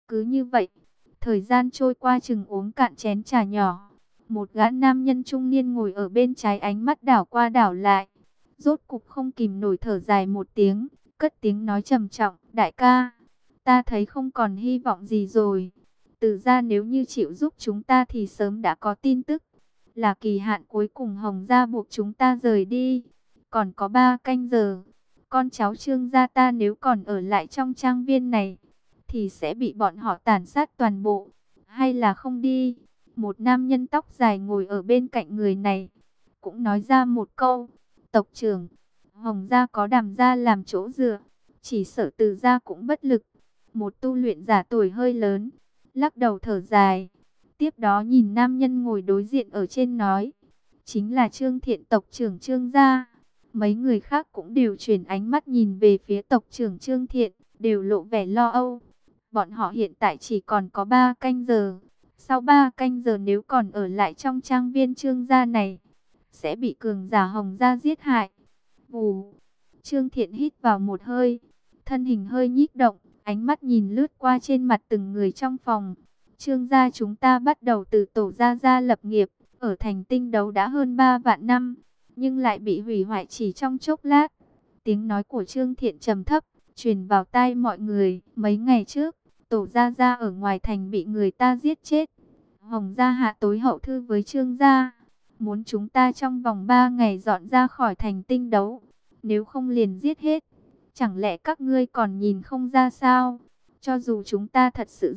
Cứ như vậy, thời gian trôi qua chừng uống cạn chén trà nhỏ. Một gã nam nhân trung niên ngồi ở bên trái ánh mắt đảo qua đảo lại. Rốt cục không kìm nổi thở dài một tiếng, cất tiếng nói trầm trọng, đại ca, ta thấy không còn hy vọng gì rồi. Từ ra nếu như chịu giúp chúng ta thì sớm đã có tin tức. Là kỳ hạn cuối cùng Hồng gia buộc chúng ta rời đi. Còn có 3 canh giờ. Con cháu Trương gia ta nếu còn ở lại trong trang viên này thì sẽ bị bọn họ tàn sát toàn bộ. Hay là không đi? Một nam nhân tóc dài ngồi ở bên cạnh người này cũng nói ra một câu. Tộc trưởng, Hồng gia có Đàm gia làm chỗ dựa, chỉ sợ Từ gia cũng bất lực. Một tu luyện giả tuổi hơi lớn lắc đầu thở dài. Tiếp đó nhìn nam nhân ngồi đối diện ở trên nói, chính là Trương Thiện, tộc trưởng Trương gia. Mấy người khác cũng đều chuyển ánh mắt nhìn về phía tộc trưởng Trương Thiện, đều lộ vẻ lo âu. Bọn họ hiện tại chỉ còn có 3 canh giờ. Sau 3 canh giờ nếu còn ở lại trong trang viên Trương gia này, sẽ bị cường giả Hồng gia giết hại. Vù, Trương Thiện hít vào một hơi, thân hình hơi nhích động, ánh mắt nhìn lướt qua trên mặt từng người trong phòng. Trương gia chúng ta bắt đầu từ tổ gia lập nghiệp, ở thành Tinh Đấu đã hơn 3 vạn năm, nhưng lại bị hủy hoại chỉ trong chốc lát. Tiếng nói của Trương Thiện trầm thấp, truyền vào tai mọi người. Mấy ngày trước, tổ gia ở ngoài thành bị người ta giết chết. Hồng gia hạ tối hậu thư với Trương gia, muốn chúng ta trong vòng 3 ngày dọn ra khỏi thành Tinh Đấu, nếu không liền giết hết. Chẳng lẽ các ngươi còn nhìn không ra sao? Cho dù chúng ta thật sự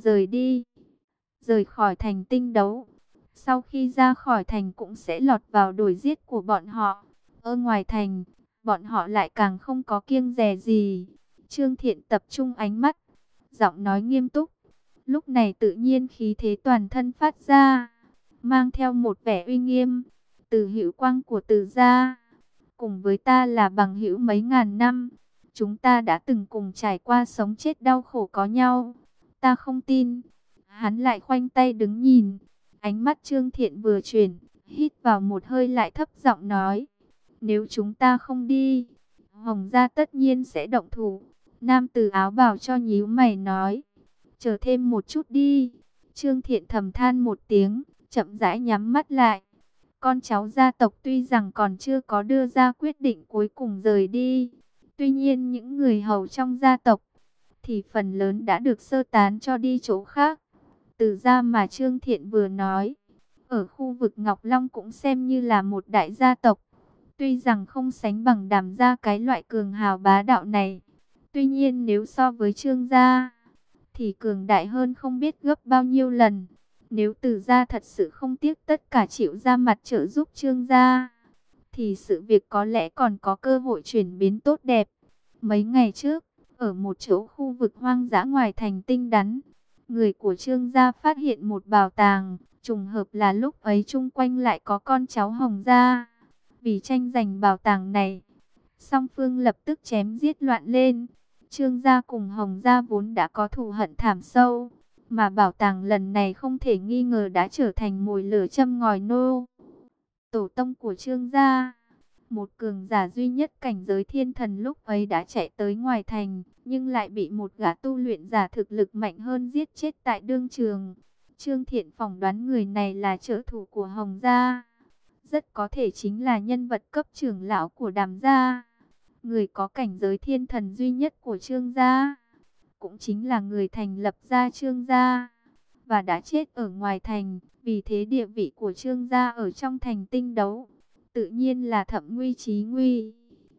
rời khỏi thành Tinh Đấu, sau khi ra khỏi thành cũng sẽ lọt vào đuổi giết của bọn họ. Ở ngoài thành, bọn họ lại càng không có kiêng dè gì. Trương Thiện tập trung ánh mắt, giọng nói nghiêm túc. Lúc này tự nhiên khí thế toàn thân phát ra, mang theo một vẻ uy nghiêm. Từ hữu quang của Từ gia, cùng với ta là bằng hữu mấy ngàn năm. Chúng ta đã từng cùng trải qua sống chết đau khổ có nhau. Ta không tin. Hắn lại khoanh tay đứng nhìn. Ánh mắt Trương Thiện vừa chuyển, hít vào một hơi lại thấp giọng nói, nếu chúng ta không đi, Hồng gia tất nhiên sẽ động thủ. Nam tử áo bào cho nhíu mày nói, chờ thêm một chút đi. Trương Thiện thầm than một tiếng, chậm rãi nhắm mắt lại. Con cháu gia tộc tuy rằng còn chưa có đưa ra quyết định cuối cùng rời đi, tuy nhiên những người hầu trong gia tộc thì phần lớn đã được sơ tán cho đi chỗ khác. Từ gia mà Trương Thiện vừa nói, ở khu vực Ngọc Long cũng xem như là một đại gia tộc. Tuy rằng không sánh bằng Đàm gia cái loại cường hào bá đạo này, tuy nhiên nếu so với Trương gia thì cường đại hơn không biết gấp bao nhiêu lần. Nếu Từ gia thật sự không tiếc tất cả chịu ra mặt trợ giúp Trương gia, thì sự việc có lẽ còn có cơ hội chuyển biến tốt đẹp. Mấy ngày trước, ở một chỗ khu vực hoang dã ngoài thành Tinh Đắn, người của Trương gia phát hiện một bảo tàng. Trùng hợp là lúc ấy chung quanh lại có con cháu Hồng gia. Vì tranh giành bảo tàng này, song phương lập tức chém giết loạn lên. Trương gia cùng Hồng gia vốn đã có thù hận thảm sâu, mà bảo tàng lần này không thể nghi ngờ đã trở thành mồi lửa châm ngòi nô. Tổ tông của Trương gia, một cường giả duy nhất cảnh giới thiên thần lúc ấy đã chạy tới ngoài thành, nhưng lại bị một gã tu luyện giả thực lực mạnh hơn giết chết tại đương trường. Trương Thiện phỏng đoán người này là trợ thủ của Hồng gia, rất có thể chính là nhân vật cấp trưởng lão của Đàm gia, người có cảnh giới thiên thần duy nhất của Trương gia, cũng chính là người thành lập ra Trương gia và đã chết ở ngoài thành. Vì thế địa vị của Trương gia ở trong thành Tinh Đấu tự nhiên là thậm nguy chí nguy.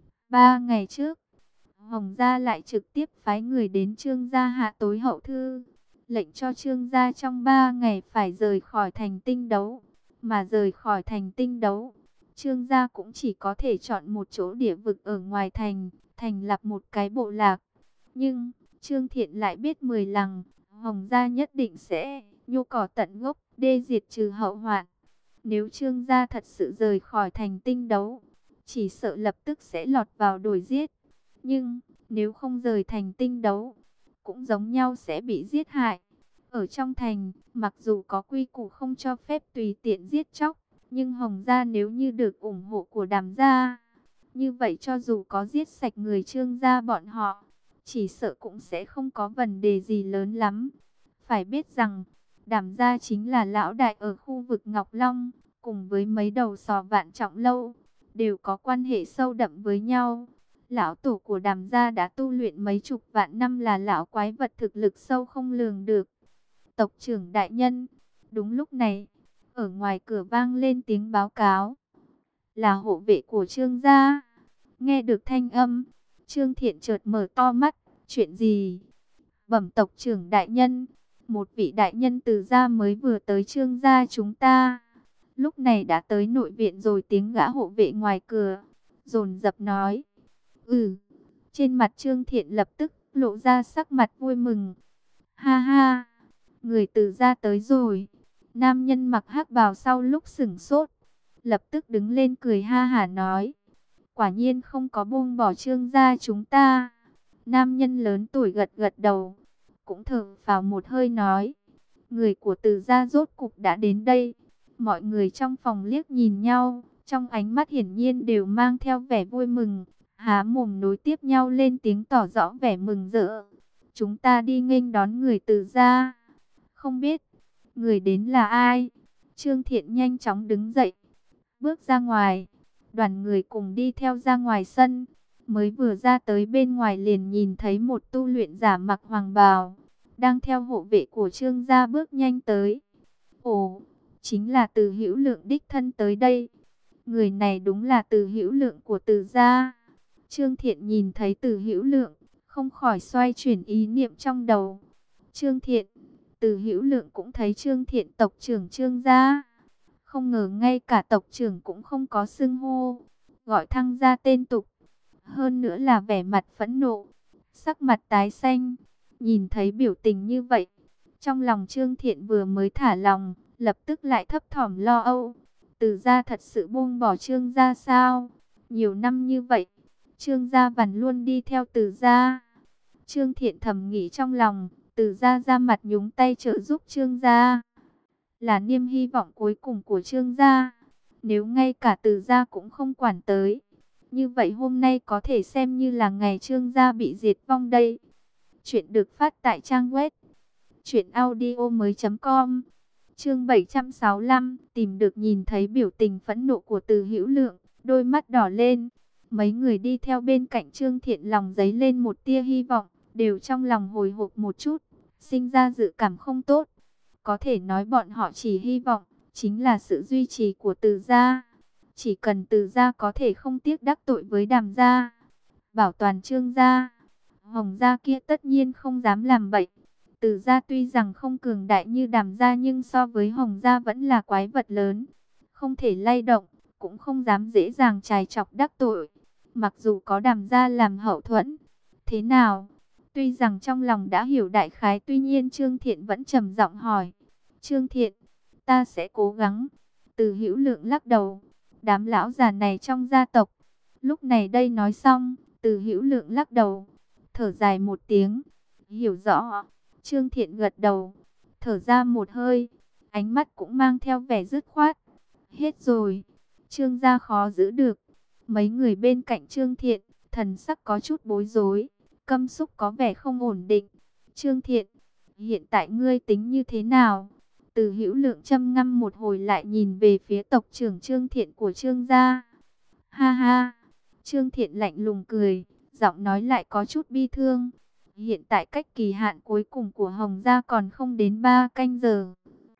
3 ngày trước, Hồng gia lại trực tiếp phái người đến Trương gia hạ tối hậu thư, lệnh cho Trương gia trong 3 ngày phải rời khỏi thành Tinh Đấu. Mà rời khỏi thành Tinh Đấu, Trương gia cũng chỉ có thể chọn một chỗ địa vực ở ngoài thành, thành lập một cái bộ lạc. Nhưng Trương Thiện lại biết 10 lằng, Hồng gia nhất định sẽ nhổ cỏ tận gốc, đê diệt trừ hậu hoạn. Nếu Trương gia thật sự rời khỏi thành Tinh Đấu, chỉ sợ lập tức sẽ lọt vào đuổi giết. Nhưng nếu không rời thành Tinh Đấu, cũng giống nhau sẽ bị giết hại. Ở trong thành, mặc dù có quy củ không cho phép tùy tiện giết chóc, nhưng Hồng gia nếu như được ủng hộ của Đàm gia, như vậy cho dù có giết sạch người Trương gia bọn họ, chỉ sợ cũng sẽ không có vấn đề gì lớn lắm. Phải biết rằng, Đàm gia chính là lão đại ở khu vực Ngọc Long, cùng với mấy đầu sò Vạn Trọng Lâu, đều có quan hệ sâu đậm với nhau. Lão tổ của Đàm gia đã tu luyện mấy chục vạn năm, là lão quái vật thực lực sâu không lường được. Tộc trưởng đại nhân, đúng lúc này, ở ngoài cửa vang lên tiếng báo cáo. Là hộ vệ của Trương gia. Nghe được thanh âm, Trương Thiện chợt mở to mắt, chuyện gì? Bẩm tộc trưởng đại nhân, một vị đại nhân từ gia mới vừa tới Trương gia chúng ta. Lúc này đã tới nội viện rồi, tiếng gã hộ vệ ngoài cửa dồn dập nói. Trên mặt Trương Thiện lập tức lộ ra sắc mặt vui mừng. Ha ha, người từ gia tới rồi. Nam nhân mặc hắc bào sau lúc sửng sốt, lập tức đứng lên cười ha hả nói. Quả nhiên không có buông bỏ Trương gia chúng ta. Nam nhân lớn tuổi gật gật đầu, cũng thở phào một hơi nói. Người của Từ gia rốt cục đã đến đây. Mọi người trong phòng liếc nhìn nhau, trong ánh mắt hiển nhiên đều mang theo vẻ vui mừng, há mồm nối tiếp nhau lên tiếng tỏ rõ vẻ mừng rỡ. Chúng ta đi nghênh đón người Từ gia. Không biết người đến là ai? Trương Thiện nhanh chóng đứng dậy, bước ra ngoài. Đoàn người cùng đi theo ra ngoài sân. Mới vừa ra tới bên ngoài liền nhìn thấy một tu luyện giả mặc hoàng bào, đang theo hộ vệ của Trương gia bước nhanh tới. Ồ, chính là Từ Hữu Lượng đích thân tới đây. Người này đúng là Từ Hữu Lượng của Từ gia. Trương Thiện nhìn thấy Từ Hữu Lượng, không khỏi xoay chuyển ý niệm trong đầu. Trương Thiện, Từ Hữu Lượng cũng thấy Trương Thiện, tộc trưởng Trương gia. Không ngờ ngay cả tộc trưởng cũng không có xưng hô, gọi thăng gia tên tục. Hơn nữa là vẻ mặt phẫn nộ, sắc mặt tái xanh. Nhìn thấy biểu tình như vậy, trong lòng Trương Thiện vừa mới thả lòng, lập tức lại thấp thỏm lo âu. Từ gia thật sự buông bỏ Trương gia sao? Nhiều năm như vậy, Trương gia vẫn luôn đi theo Từ gia. Trương Thiện thầm nghĩ trong lòng, Từ gia ra mặt nhúng tay trợ giúp Trương gia, là niềm hy vọng cuối cùng của Trương gia. Nếu ngay cả Từ gia cũng không quản tới, như vậy hôm nay có thể xem như là ngày Trương gia bị diệt vong đây. Chuyện được phát tại trang web truyệnaudiomoi.com. Chương 765, tìm được. Nhìn thấy biểu tình phẫn nộ của Từ Hữu Lượng, đôi mắt đỏ lên. Mấy người đi theo bên cạnh Trương Thiện lòng dấy lên một tia hy vọng, đều trong lòng hồi hộp một chút, sinh ra dự cảm không tốt. Có thể nói bọn họ chỉ hy vọng chính là sự duy trì của Từ gia. Chỉ cần Từ gia có thể không tiếc đắc tội với Đàm gia, bảo toàn Trương gia, Hồng gia kia tất nhiên không dám làm bậy. Từ gia tuy rằng không cường đại như Đàm gia, nhưng so với Hồng gia vẫn là quái vật lớn, không thể lay động, cũng không dám dễ dàng chài chọc đắc tội. Mặc dù có Đàm gia làm hậu thuẫn, thế nào? Tuy rằng trong lòng đã hiểu đại khái, tuy nhiên Trương Thiện vẫn trầm giọng hỏi. Trương Thiện, ta sẽ cố gắng. Từ Hữu Lượng lắc đầu. Đám lão già này trong gia tộc. Lúc này đây nói xong, Từ Hữu Lượng lắc đầu, thở dài một tiếng. Hiểu rõ. Trương Thiện gật đầu, thở ra một hơi, ánh mắt cũng mang theo vẻ dứt khoát. Hết rồi. Trương gia khó giữ được. Mấy người bên cạnh Trương Thiện, thần sắc có chút bối rối, căm xúc, có vẻ không ổn định. Trương Thiện, hiện tại ngươi tính như thế nào? Từ Hữu Lượng châm ngâm một hồi, lại nhìn về phía tộc trưởng Trương Thiện của Trương gia. Ha ha. Trương Thiện lạnh lùng cười, giọng nói lại có chút bi thương. Hiện tại cách kỳ hạn cuối cùng của Hồng gia còn không đến 3 canh giờ.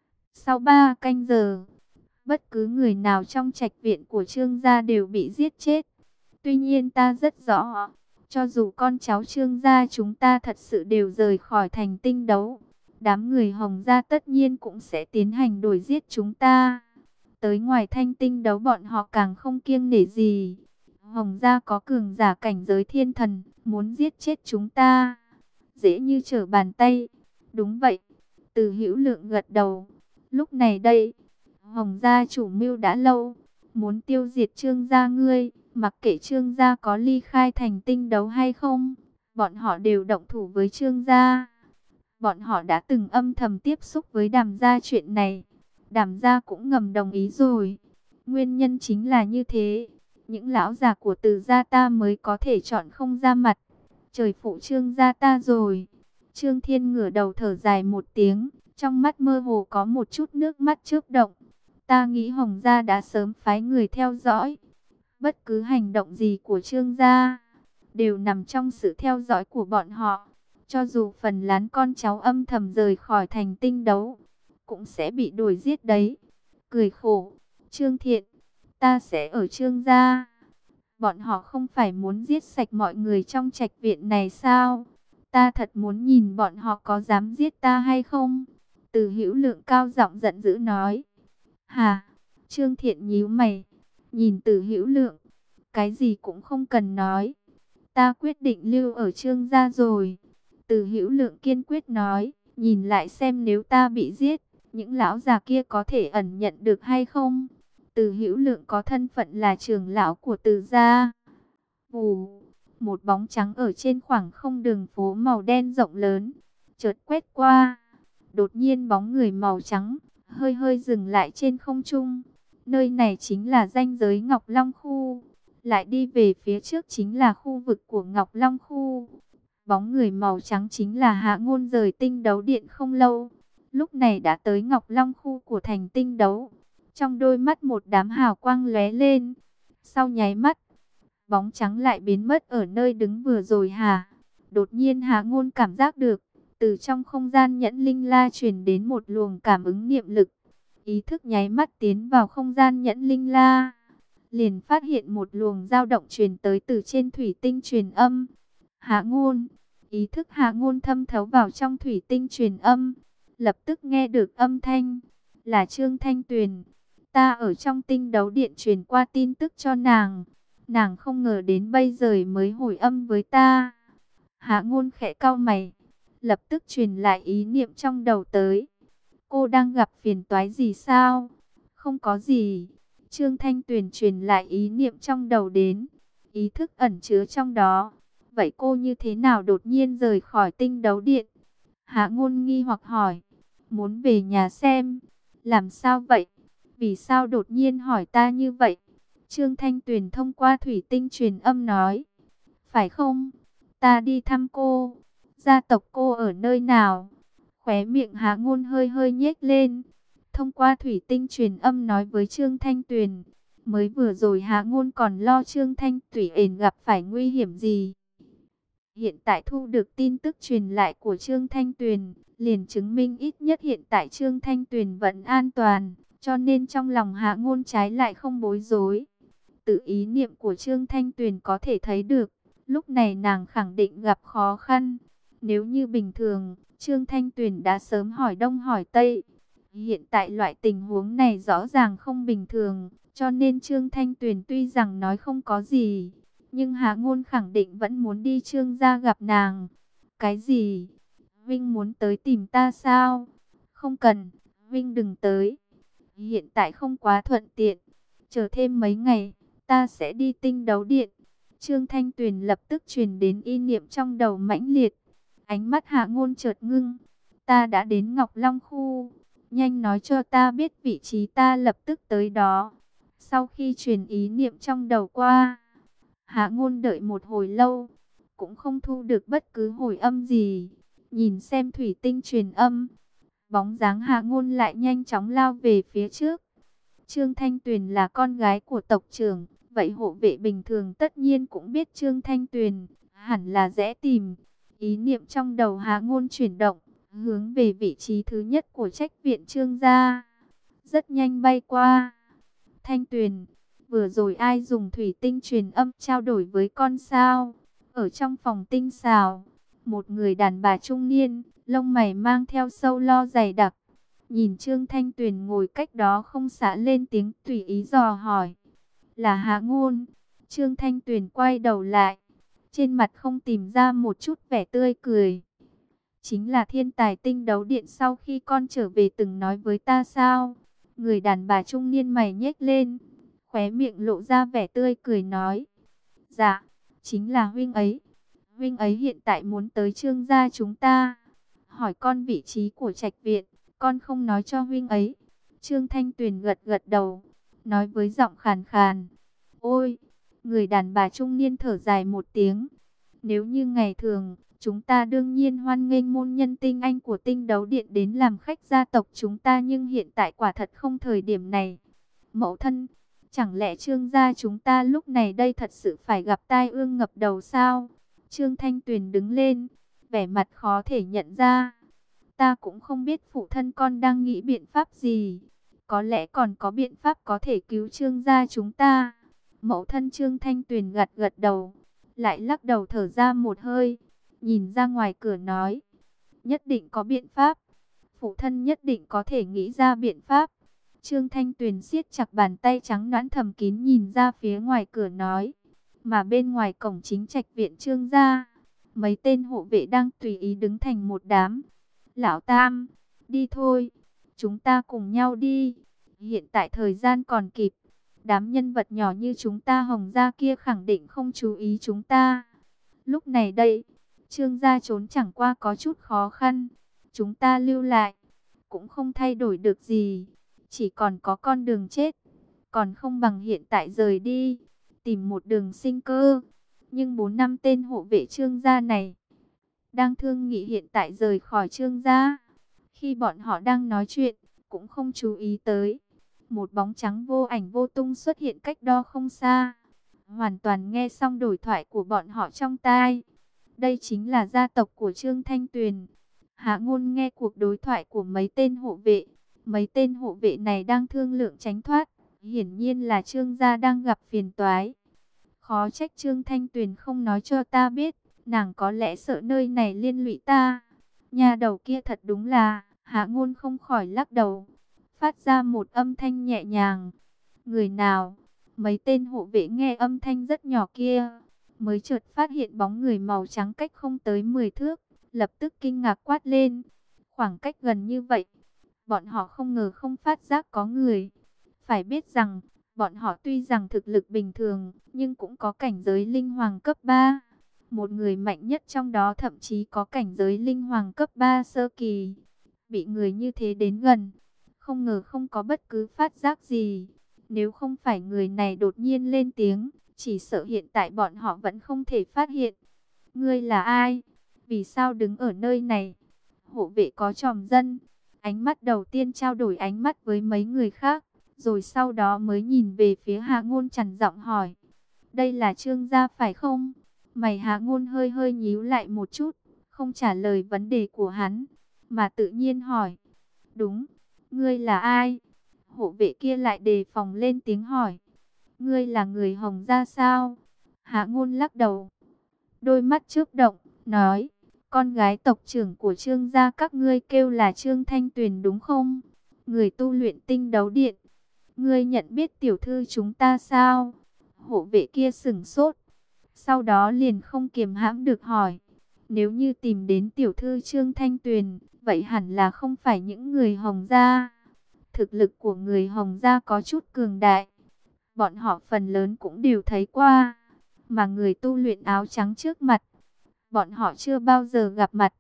Sau 3 canh giờ, bất cứ người nào trong trạch viện của Trương gia đều bị giết chết. Tuy nhiên ta rất rõ, cho dù con cháu Trương gia chúng ta thật sự đều rời khỏi thành Tinh Đấu, đám người Hồng gia tất nhiên cũng sẽ tiến hành đuổi giết chúng ta. Tới ngoài Thanh Tinh Đấu bọn họ càng không kiêng nể gì. Hồng gia có cường giả cảnh giới thiên thần, muốn giết chết chúng ta dễ như trở bàn tay. Đúng vậy. Từ Hữu Lượng gật đầu. Lúc này đây, Hồng gia chủ mưu đã lâu, muốn tiêu diệt Trương gia ngươi. Mặc kệ Trương gia có ly khai thành Tinh Đấu hay không, bọn họ đều động thủ với Trương gia. Bọn họ đã từng âm thầm tiếp xúc với Đàm gia chuyện này. Đàm gia cũng ngầm đồng ý rồi. Nguyên nhân chính là như thế. Những lão già của Từ gia ta mới có thể chọn không ra mặt. Trời phụ Trương gia ta rồi. Trương Thiên ngửa đầu thở dài một tiếng, trong mắt mơ hồ có một chút nước mắt chớp động. Ta nghĩ Hồng gia đã sớm phái người theo dõi. Bất cứ hành động gì của Trương gia đều nằm trong sự theo dõi của bọn họ. Cho dù phần lớn con cháu âm thầm rời khỏi thành Tinh Đấu, cũng sẽ bị đuổi giết đấy. Cười khổ, Trương Thiện, ta sẽ ở Trương gia. Bọn họ không phải muốn giết sạch mọi người trong trạch viện này sao? Ta thật muốn nhìn bọn họ có dám giết ta hay không? Từ Hữu Lượng cao giọng giận dữ nói. Hà, Trương Thiện nhíu mày, nhìn Từ Hữu Lượng, cái gì cũng không cần nói. Ta quyết định lưu ở Trương gia rồi. Từ Hữu Lượng kiên quyết nói, nhìn lại xem nếu ta bị giết, những lão già kia có thể ẩn nhận được hay không? Từ Hữu Lượng có thân phận là trưởng lão của Từ gia. Vù, một bóng trắng ở trên khoảng không đường phố màu đen rộng lớn, chợt quét qua. Đột nhiên bóng người màu trắng hơi hơi dừng lại trên không trung. Nơi này chính là ranh giới Ngọc Long khu. Lại đi về phía trước chính là khu vực của Ngọc Long khu. Bóng người màu trắng chính là Hạ Ngôn rời Tinh Đấu Điện không lâu. Lúc này đã tới Ngọc Long khu của thành Tinh Đấu. Trong đôi mắt một đám hào quang lóe lên. Sau nháy mắt, bóng trắng lại biến mất ở nơi đứng vừa rồi hả? Đột nhiên Hạ Ngôn cảm giác được, từ trong không gian nhẫn linh la truyền đến một luồng cảm ứng niệm lực. Ý thức nháy mắt tiến vào không gian nhẫn linh la. Liền phát hiện một luồng dao động truyền tới từ trên thủy tinh truyền âm. Hạ Ngôn, ý thức Hạ Ngôn thâm thấu vào trong thủy tinh truyền âm. Lập tức nghe được âm thanh, là Trương Thanh Tuyền. Ta ở trong Tinh Đấu Điện truyền qua tin tức cho nàng. Nàng không ngờ đến bây giờ mới hồi âm với ta. Hạ Ngôn khẽ cau mày, lập tức truyền lại ý niệm trong đầu tới. Cô đang gặp phiền toái gì sao? Không có gì. Trương Thanh Tuyền truyền lại ý niệm trong đầu đến. Ý thức ẩn chứa trong đó. Vậy cô như thế nào đột nhiên rời khỏi Tinh Đấu Điện? Hạ Ngôn nghi hoặc hỏi. Muốn về nhà xem. Làm sao vậy? Vì sao đột nhiên hỏi ta như vậy? Trương Thanh Tuyền thông qua thủy tinh truyền âm nói. Phải không? Ta đi thăm cô. Gia tộc cô ở nơi nào? Khóe miệng Hạ Ngôn hơi hơi nhếch lên. Thông qua thủy tinh truyền âm nói với Trương Thanh Tuyền. Mới vừa rồi Hạ Ngôn còn lo Trương Thanh Tuyền gặp phải nguy hiểm gì. Hiện tại thu được tin tức truyền lại của Trương Thanh Tuyền, liền chứng minh ít nhất hiện tại Trương Thanh Tuyền vẫn an toàn. Cho nên trong lòng Hạ Ngôn trái lại không bối rối. Từ ý niệm của Trương Thanh Tuyền có thể thấy được, lúc này nàng khẳng định gặp khó khăn. Nếu như bình thường, Trương Thanh Tuyền đã sớm hỏi đông hỏi tây. Hiện tại loại tình huống này rõ ràng không bình thường, cho nên Trương Thanh Tuyền tuy rằng nói không có gì, nhưng Hạ Ngôn khẳng định vẫn muốn đi Trương gia gặp nàng. Cái gì? Vinh muốn tới tìm ta sao? Không cần, Vinh đừng tới. Hiện tại không quá thuận tiện, chờ thêm mấy ngày, ta sẽ đi Tinh Đấu Điện. Trương Thanh Tuyền lập tức truyền đến ý niệm trong đầu mãnh liệt. Ánh mắt Hạ Ngôn chợt ngưng. Ta đã đến Ngọc Long khu. Nhanh nói cho ta biết vị trí, ta lập tức tới đó. Sau khi truyền ý niệm trong đầu qua, Hạ Ngôn đợi một hồi lâu, cũng không thu được bất cứ hồi âm gì. Nhìn xem thủy tinh truyền âm, bóng dáng Hạ Ngôn lại nhanh chóng lao về phía trước. Trương Thanh Tuyền là con gái của tộc trưởng, vậy hộ vệ bình thường tất nhiên cũng biết Trương Thanh Tuyền, hẳn là dễ tìm. Ý niệm trong đầu Hạ Ngôn chuyển động, hướng về vị trí thứ nhất của trách viện Trương gia. Rất nhanh bay qua. Thanh Tuyền, vừa rồi ai dùng thủy tinh truyền âm trao đổi với con sao? Ở trong phòng tinh xào, một người đàn bà trung niên, lông mày mang theo sâu lo dày đặc. Nhìn Trương Thanh Tuyền ngồi cách đó không xa lên tiếng tùy ý dò hỏi. Là Hạ Ngôn. Trương Thanh Tuyền quay đầu lại. Trên mặt không tìm ra một chút vẻ tươi cười. Chính là thiên tài Tinh Đấu Điện sau khi con trở về từng nói với ta sao? Người đàn bà trung niên mày nhếch lên, khóe miệng lộ ra vẻ tươi cười nói. Dạ, chính là huynh ấy. Huynh ấy hiện tại muốn tới Trương gia chúng ta. Hỏi con vị trí của trạch viện, con không nói cho huynh ấy. Trương Thanh Tuyền gật gật đầu, nói với giọng khàn khàn. Ôi, người đàn bà trung niên thở dài một tiếng. Nếu như ngày thường, Chúng ta đương nhiên hoan nghênh môn nhân tinh anh của Tinh Đấu Điện đến làm khách gia tộc chúng ta, nhưng hiện tại quả thật không thời điểm này. Mẫu thân, chẳng lẽ Trương gia chúng ta lúc này đây thật sự phải gặp tai ương ngập đầu sao? Trương Thanh Tuyền đứng lên, vẻ mặt khó thể nhận ra. Ta cũng không biết phụ thân con đang nghĩ biện pháp gì. Có lẽ còn có biện pháp có thể cứu Trương gia chúng ta. Mẫu thân Trương Thanh Tuyền gật gật đầu, lại lắc đầu thở ra một hơi, nhìn ra ngoài cửa nói, nhất định có biện pháp. Phụ thân nhất định có thể nghĩ ra biện pháp. Trương Thanh Tuyền siết chặt bàn tay trắng nõn thầm kín nhìn ra phía ngoài cửa nói, mà bên ngoài cổng chính trạch viện Trương gia, mấy tên hộ vệ đang tùy ý đứng thành một đám. Lão Tam, đi thôi, chúng ta cùng nhau đi. Hiện tại thời gian còn kịp. Đám nhân vật nhỏ như chúng ta Hồng gia kia khẳng định không chú ý chúng ta. Lúc này đây, Trương gia trốn chẳng qua có chút khó khăn. Chúng ta lưu lại, cũng không thay đổi được gì. Chỉ còn có con đường chết. Còn không bằng hiện tại rời đi, tìm một đường sinh cơ. Nhưng 4-5 tên hộ vệ Trương gia này đang thương nghị hiện tại rời khỏi Trương gia. Khi bọn họ đang nói chuyện, cũng không chú ý tới một bóng trắng vô ảnh vô tung xuất hiện cách đó không xa, hoàn toàn nghe xong đối thoại của bọn họ trong tai. Đây chính là gia tộc của Trương Thanh Tuyền. Hạ Ngôn nghe cuộc đối thoại của mấy tên hộ vệ. Mấy tên hộ vệ này đang thương lượng tránh thoát. Hiển nhiên là Trương gia đang gặp phiền toái. Khó trách Trương Thanh Tuyền không nói cho ta biết, nàng có lẽ sợ nơi này liên lụy ta. Nhà đầu kia thật đúng là, Hạ Ngôn không khỏi lắc đầu, phát ra một âm thanh nhẹ nhàng. Người nào? Mấy tên hộ vệ nghe âm thanh rất nhỏ kia, mới chợt phát hiện bóng người màu trắng cách không tới 10 thước, lập tức kinh ngạc quát lên. Khoảng cách gần như vậy, bọn họ không ngờ không phát giác có người. Phải biết rằng, bọn họ tuy rằng thực lực bình thường, nhưng cũng có cảnh giới linh hoàng cấp 3. Một người mạnh nhất trong đó thậm chí có cảnh giới linh hoàng cấp 3 sơ kỳ. Bị người như thế đến gần, không ngờ không có bất cứ phát giác gì. Nếu không phải người này đột nhiên lên tiếng, chỉ sợ hiện tại bọn họ vẫn không thể phát hiện. Ngươi là ai? Vì sao đứng ở nơi này? Hộ vệ có tròm dân, ánh mắt đầu tiên trao đổi ánh mắt với mấy người khác, rồi sau đó mới nhìn về phía Hạ Ngôn trằn giọng hỏi. Đây là Trương gia phải không? Mày Hạ Ngôn hơi hơi nhíu lại một chút, không trả lời vấn đề của hắn, mà tự nhiên hỏi. Đúng, ngươi là ai? Hộ vệ kia lại đề phòng lên tiếng hỏi. Ngươi là người Hồng gia sao? Hạ Ngôn lắc đầu, đôi mắt chớp động, nói. Con gái tộc trưởng của Trương gia các ngươi kêu là Trương Thanh Tuyền đúng không? Người tu luyện Tinh Đấu Điện. Ngươi nhận biết tiểu thư chúng ta sao? Hộ vệ kia sửng sốt, sau đó liền không kiềm hãm được hỏi. Nếu như tìm đến tiểu thư Trương Thanh Tuyền, vậy hẳn là không phải những người Hồng gia. Thực lực của người Hồng gia có chút cường đại, bọn họ phần lớn cũng đều thấy qua. Mà người tu luyện áo trắng trước mặt, bọn họ chưa bao giờ gặp mặt.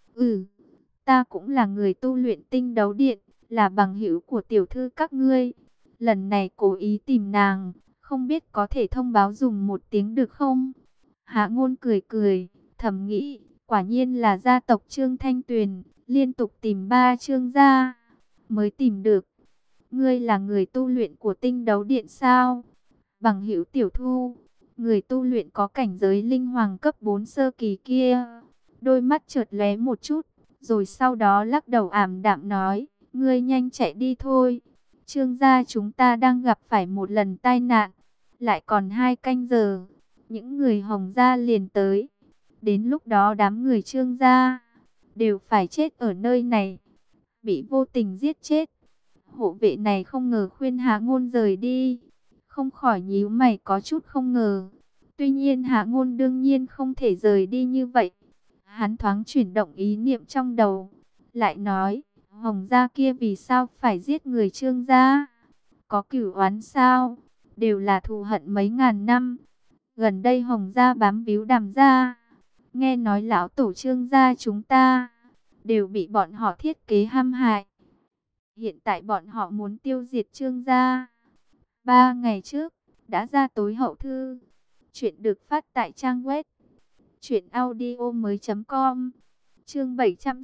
Ta cũng là người tu luyện Tinh Đấu Điện, là bằng hữu của tiểu thư các ngươi. Lần này cố ý tìm nàng, không biết có thể thông báo dùng một tiếng được không? Hạ Ngôn cười cười, thầm nghĩ, quả nhiên là gia tộc Trương Thanh Tuyền, liên tục tìm 3 Trương gia mới tìm được. Ngươi là người tu luyện của Tinh Đấu Điện sao? Bằng hữu tiểu thu, người tu luyện có cảnh giới linh hoàng cấp 4 sơ kỳ kia. Đôi mắt chợt lóe một chút, rồi sau đó lắc đầu ảm đạm nói, ngươi nhanh chạy đi thôi. Trương gia chúng ta đang gặp phải một lần tai nạn, lại còn 2 canh giờ, những người Hồng gia liền tới. Đến lúc đó đám người Trương gia đều phải chết ở nơi này, bị vô tình giết chết. Hộ vệ này không ngờ khuyên Hạ Ngôn rời đi, không khỏi nhíu mày có chút không ngờ. Tuy nhiên Hạ Ngôn đương nhiên không thể rời đi như vậy. Hắn thoáng chuyển động ý niệm trong đầu, lại nói, Hồng gia kia vì sao phải giết người Trương gia? Có cửu oán sao? Đều là thù hận mấy ngàn năm. Gần đây Hồng gia bám víu Đàm gia, nghe nói lão tổ Trương gia chúng ta đều bị bọn họ thiết kế hãm hại. Hiện tại bọn họ muốn tiêu diệt Trương gia. 3 ngày trước đã ra tối hậu thư. Chuyện được phát tại trang web Chuyện audio mới.com. Chương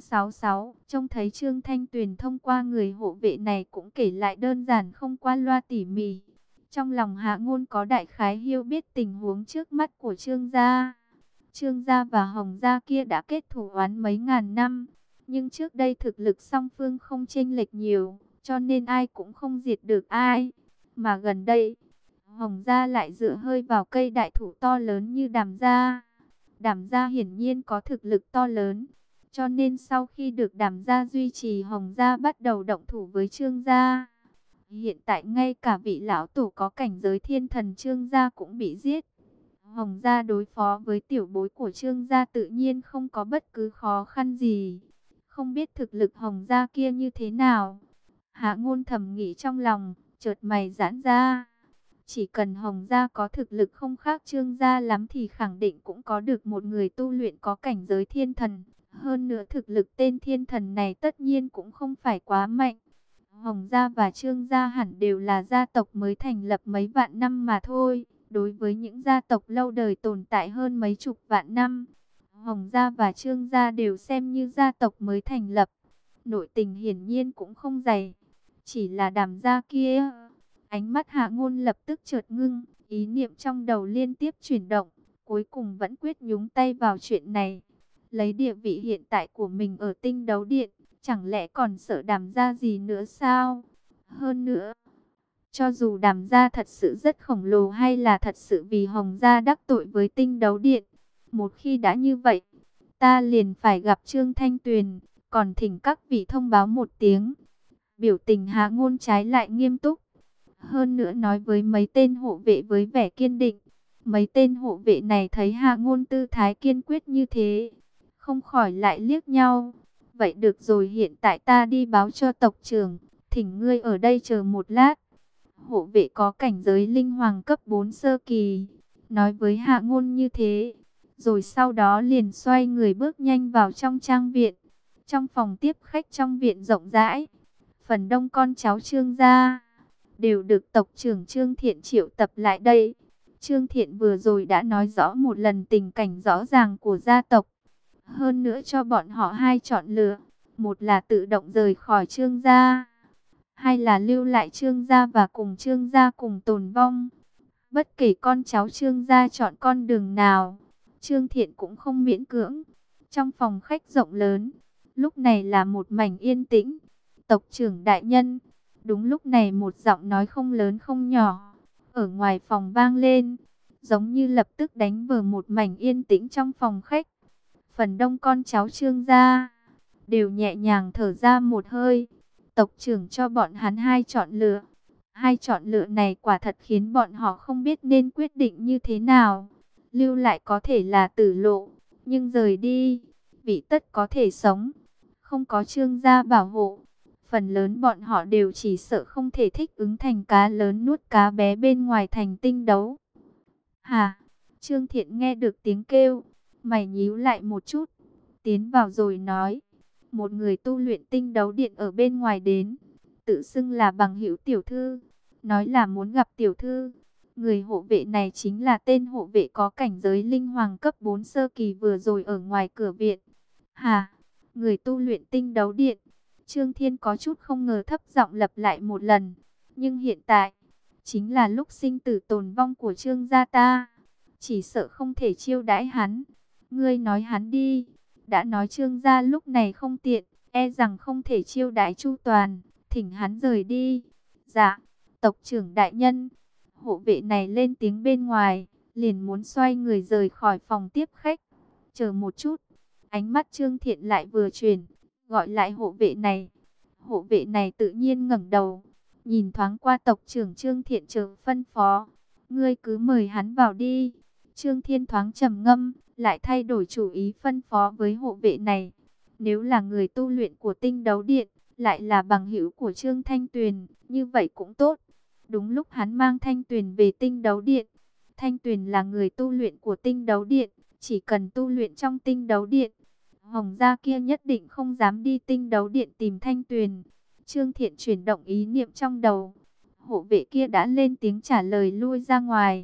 766, trông thấy Trương Thanh Tuyền thông qua người hộ vệ này cũng kể lại đơn giản không qua loa tỉ mỉ. Trong lòng Hạ Ngôn có đại khái hiểu biết tình huống trước mắt của Trương gia. Trương gia và Hồng gia kia đã kết thù oán mấy ngàn năm, nhưng trước đây thực lực song phương không chênh lệch nhiều, cho nên ai cũng không diệt được ai. Mà gần đây, Hồng gia lại dựa hơi vào cây đại thụ to lớn như Đàm gia. Đàm gia hiển nhiên có thực lực to lớn, cho nên sau khi được Đàm gia duy trì, Hồng gia bắt đầu động thủ với Trương gia. Hiện tại ngay cả vị lão tổ có cảnh giới thiên thần Trương gia cũng bị giết. Hồng gia đối phó với tiểu bối của Trương gia tự nhiên không có bất cứ khó khăn gì. Không biết thực lực Hồng gia kia như thế nào. Hạ Ngôn thầm nghĩ trong lòng, chợt mày giãn ra. Chỉ cần Hồng gia có thực lực không khác Trương gia lắm thì khẳng định cũng có được một người tu luyện có cảnh giới thiên thần. Hơn nữa thực lực tên thiên thần này tất nhiên cũng không phải quá mạnh. Hồng gia và Trương gia hẳn đều là gia tộc mới thành lập mấy vạn năm mà thôi. Đối với những gia tộc lâu đời tồn tại hơn mấy chục vạn năm, Hồng gia và Trương gia đều xem như gia tộc mới thành lập. Nội tình hiển nhiên cũng không dày. Chỉ là Đàm gia kia. Ánh mắt Hạ Ngôn lập tức chợt ngưng, ý niệm trong đầu liên tiếp chuyển động, cuối cùng vẫn quyết nhúng tay vào chuyện này. Lấy địa vị hiện tại của mình ở Tinh Đấu Điện, chẳng lẽ còn sợ Đàm gia gì nữa sao? Hơn nữa, cho dù Đàm gia thật sự rất khổng lồ hay là thật sự vì Hồng gia đắc tội với Tinh Đấu Điện, một khi đã như vậy, ta liền phải gặp Trương Thanh Tuyền, còn thỉnh các vị thông báo một tiếng. Biểu tình Hạ Ngôn trái lại nghiêm túc. Hơn nữa nói với mấy tên hộ vệ với vẻ kiên định. Mấy tên hộ vệ này thấy Hạ Ngôn tư thái kiên quyết như thế, không khỏi lại liếc nhau. Vậy được rồi, hiện tại ta đi báo cho tộc trưởng, thỉnh ngươi ở đây chờ một lát. Hộ vệ có cảnh giới linh hoàng cấp 4 sơ kỳ, nói với Hạ Ngôn như thế, rồi sau đó liền xoay người bước nhanh vào trong trang viện. Trong phòng tiếp khách trong viện rộng rãi, phần đông con cháu Trương gia đều được tộc trưởng Trương Thiện triệu tập lại đây. Trương Thiện vừa rồi đã nói rõ một lần tình cảnh rõ ràng của gia tộc. Hơn nữa cho bọn họ hai chọn lựa. Một là tự động rời khỏi Trương gia, hai là lưu lại Trương gia và cùng Trương gia cùng tồn vong. Bất kể con cháu Trương gia chọn con đường nào, Trương Thiện cũng không miễn cưỡng. Trong phòng khách rộng lớn, lúc này là một mảnh yên tĩnh. Tộc trưởng đại nhân. Đúng lúc này một giọng nói không lớn không nhỏ ở ngoài phòng vang lên, giống như lập tức đánh vỡ một mảnh yên tĩnh trong phòng khách. Phần đông con cháu Trương gia đều nhẹ nhàng thở ra một hơi. Tộc trưởng cho bọn hắn hai chọn lựa. Hai chọn lựa này quả thật khiến bọn họ không biết nên quyết định như thế nào. Lưu lại có thể là tử lộ, nhưng rời đi, vị tất có thể sống. Không có Trương gia bảo hộ, phần lớn bọn họ đều chỉ sợ không thể thích ứng thành cá lớn nuốt cá bé bên ngoài thành Tinh Đấu. Hà, Trương Thiện nghe được tiếng kêu, mày nhíu lại một chút, tiến vào rồi nói, một người tu luyện Tinh Đấu Điện ở bên ngoài đến, tự xưng là bằng hữu tiểu thư, nói là muốn gặp tiểu thư. Người hộ vệ này chính là tên hộ vệ có cảnh giới linh hoàng cấp 4 sơ kỳ vừa rồi ở ngoài cửa viện. Hà, người tu luyện Tinh Đấu Điện. Trương Thiên có chút không ngờ thấp giọng lặp lại một lần. Nhưng hiện tại, chính là lúc sinh tử tồn vong của Trương gia ta. Chỉ sợ không thể chiêu đãi hắn. Ngươi nói hắn đi. Đã nói Trương gia lúc này không tiện, e rằng không thể chiêu đãi chu toàn. Thỉnh hắn rời đi. Dạ, tộc trưởng đại nhân. Hộ vệ này lên tiếng bên ngoài, liền muốn xoay người rời khỏi phòng tiếp khách. Chờ một chút. Ánh mắt Trương Thiện lại vừa chuyển, gọi lại hộ vệ này. Hộ vệ này tự nhiên ngẩng đầu, nhìn thoáng qua tộc trưởng Trương Thiện chờ phân phó. Ngươi cứ mời hắn vào đi. Trương Thiên thoáng trầm ngâm, lại thay đổi chủ ý phân phó với hộ vệ này. Nếu là người tu luyện của Tinh Đấu Điện, lại là bằng hữu của Trương Thanh Tuyền, như vậy cũng tốt. Đúng lúc hắn mang Thanh Tuyền về Tinh Đấu Điện. Thanh Tuyền là người tu luyện của Tinh Đấu Điện, chỉ cần tu luyện trong Tinh Đấu Điện, Hồng gia kia nhất định không dám đi Tinh Đấu Điện tìm Thanh Tuyền. Trương Thiện chuyển động ý niệm trong đầu. Hộ vệ kia đã lên tiếng trả lời lui ra ngoài.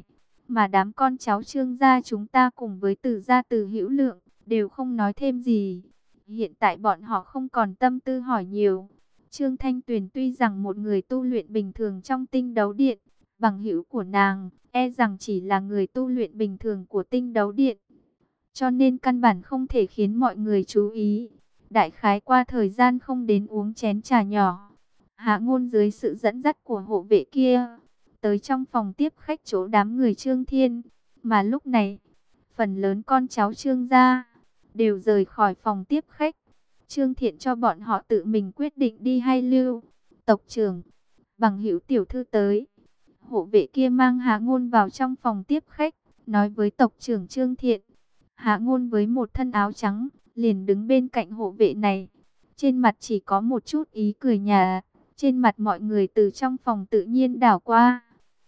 Mà đám con cháu Trương gia chúng ta cùng với Từ gia Từ Hữu Lượng đều không nói thêm gì. Hiện tại bọn họ không còn tâm tư hỏi nhiều. Trương Thanh Tuyền tuy rằng một người tu luyện bình thường trong Tinh Đấu Điện, bằng hữu của nàng e rằng chỉ là người tu luyện bình thường của Tinh Đấu Điện, cho nên căn bản không thể khiến mọi người chú ý. Đại khái qua thời gian không đến uống chén trà nhỏ, Hạ Ngôn dưới sự dẫn dắt của hộ vệ kia tới trong phòng tiếp khách chỗ đám người Trương Thiên. Mà lúc này, phần lớn con cháu Trương gia đều rời khỏi phòng tiếp khách. Trương Thiện cho bọn họ tự mình quyết định đi hay lưu. Tộc trưởng, bằng hữu tiểu thư tới. Hộ vệ kia mang Hạ Ngôn vào trong phòng tiếp khách, nói với tộc trưởng Trương Thiện. Hạ Ngôn với một thân áo trắng, liền đứng bên cạnh hộ vệ này. Trên mặt chỉ có một chút ý cười nhạt. Trên mặt mọi người từ trong phòng tự nhiên đảo qua.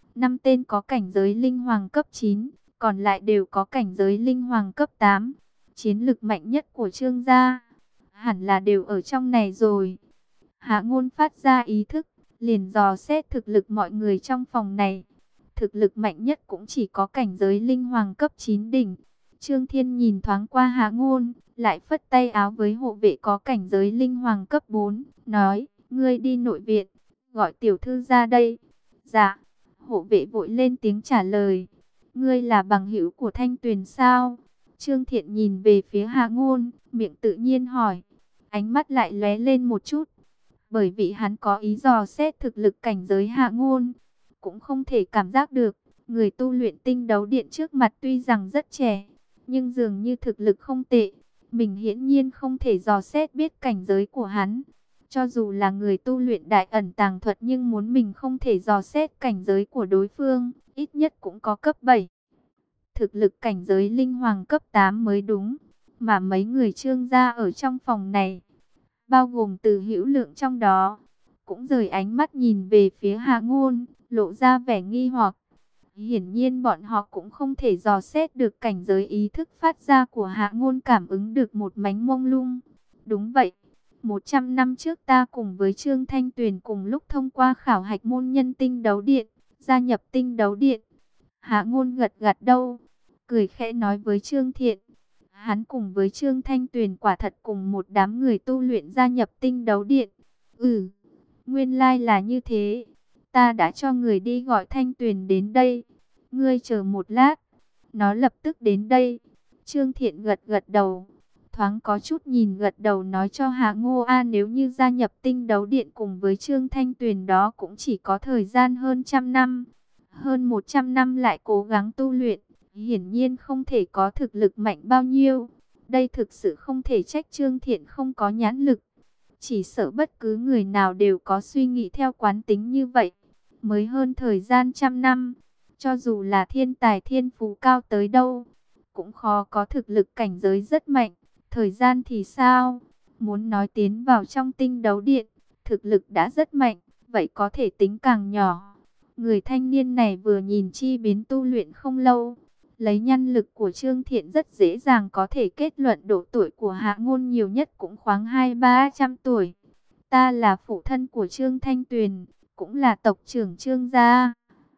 5 tên có cảnh giới linh hoàng cấp 9, còn lại đều có cảnh giới linh hoàng cấp 8. Chiến lực mạnh nhất của Trương gia hẳn là đều ở trong này rồi. Hạ Ngôn phát ra ý thức, liền dò xét thực lực mọi người trong phòng này. Thực lực mạnh nhất cũng chỉ có cảnh giới linh hoàng cấp 9 đỉnh. Trương Thiên nhìn thoáng qua Hạ Ngôn, lại phất tay áo với hộ vệ có cảnh giới linh hoàng cấp 4, nói: "Ngươi đi nội viện, gọi tiểu thư ra đây." "Dạ." Hộ vệ vội lên tiếng trả lời. "Ngươi là bằng hữu của Thanh Tuyền sao?" Trương Thiện nhìn về phía Hạ Ngôn, miệng tự nhiên hỏi, ánh mắt lại lóe lên một chút. Bởi vì hắn có ý dò xét thực lực cảnh giới Hạ Ngôn, cũng không thể cảm giác được, người tu luyện Tinh Đấu Điện trước mặt tuy rằng rất trẻ, nhưng dường như thực lực không tệ. Mình hiển nhiên không thể dò xét biết cảnh giới của hắn. Cho dù là người tu luyện Đại Ẩn Tàng Thuật, nhưng muốn mình không thể dò xét cảnh giới của đối phương, ít nhất cũng có cấp 7. Thực lực cảnh giới linh hoàng cấp 8 mới đúng. Mà mấy người Trương gia ở trong phòng này, bao gồm Từ Hữu Lượng trong đó, cũng rời ánh mắt nhìn về phía Hạ Ngôn, lộ ra vẻ nghi hoặc. Hiển nhiên bọn họ cũng không thể dò xét được cảnh giới ý thức phát ra của Hạ Ngôn, cảm ứng được một mánh mông lung. Đúng vậy, 100 năm trước ta cùng với Trương Thanh Tuyền cùng lúc thông qua khảo hạch môn nhân Tinh Đấu Điện, gia nhập Tinh Đấu Điện. Hạ Ngôn gật gật đầu, cười khẽ nói với Trương Thiện. Hắn cùng với Trương Thanh Tuyền quả thật cùng một đám người tu luyện gia nhập Tinh Đấu Điện. Ừ, nguyên lai là như thế. Ta đã cho người đi gọi Thanh Tuyền đến đây. Ngươi chờ một lát, nó lập tức đến đây. Trương Thiện gật gật đầu, thoáng có chút nhìn gật đầu nói cho Hạ Ngô An nếu như gia nhập Tinh Đấu Điện cùng với Trương Thanh Tuyền đó cũng chỉ có thời gian hơn 100 năm. Hơn 100 năm lại cố gắng tu luyện, hiển nhiên không thể có thực lực mạnh bao nhiêu. Đây thực sự không thể trách Trương Thiện không có nhãn lực. Chỉ sợ bất cứ người nào đều có suy nghĩ theo quán tính như vậy. Mới hơn thời gian 100 năm, cho dù là thiên tài thiên phú cao tới đâu, cũng khó có thực lực cảnh giới rất mạnh. Thời gian thì sao? Muốn nói tiến vào trong Tinh Đấu Điện, thực lực đã rất mạnh, vậy có thể tính càng nhỏ. Người thanh niên này vừa nhìn chi biến tu luyện không lâu, lấy nhân lực của Trương Thiện rất dễ dàng có thể kết luận độ tuổi của Hạ Ngôn nhiều nhất cũng khoảng 200-300 tuổi. Ta là phụ thân của Trương Thanh Tuyền, cũng là tộc trưởng Trương gia.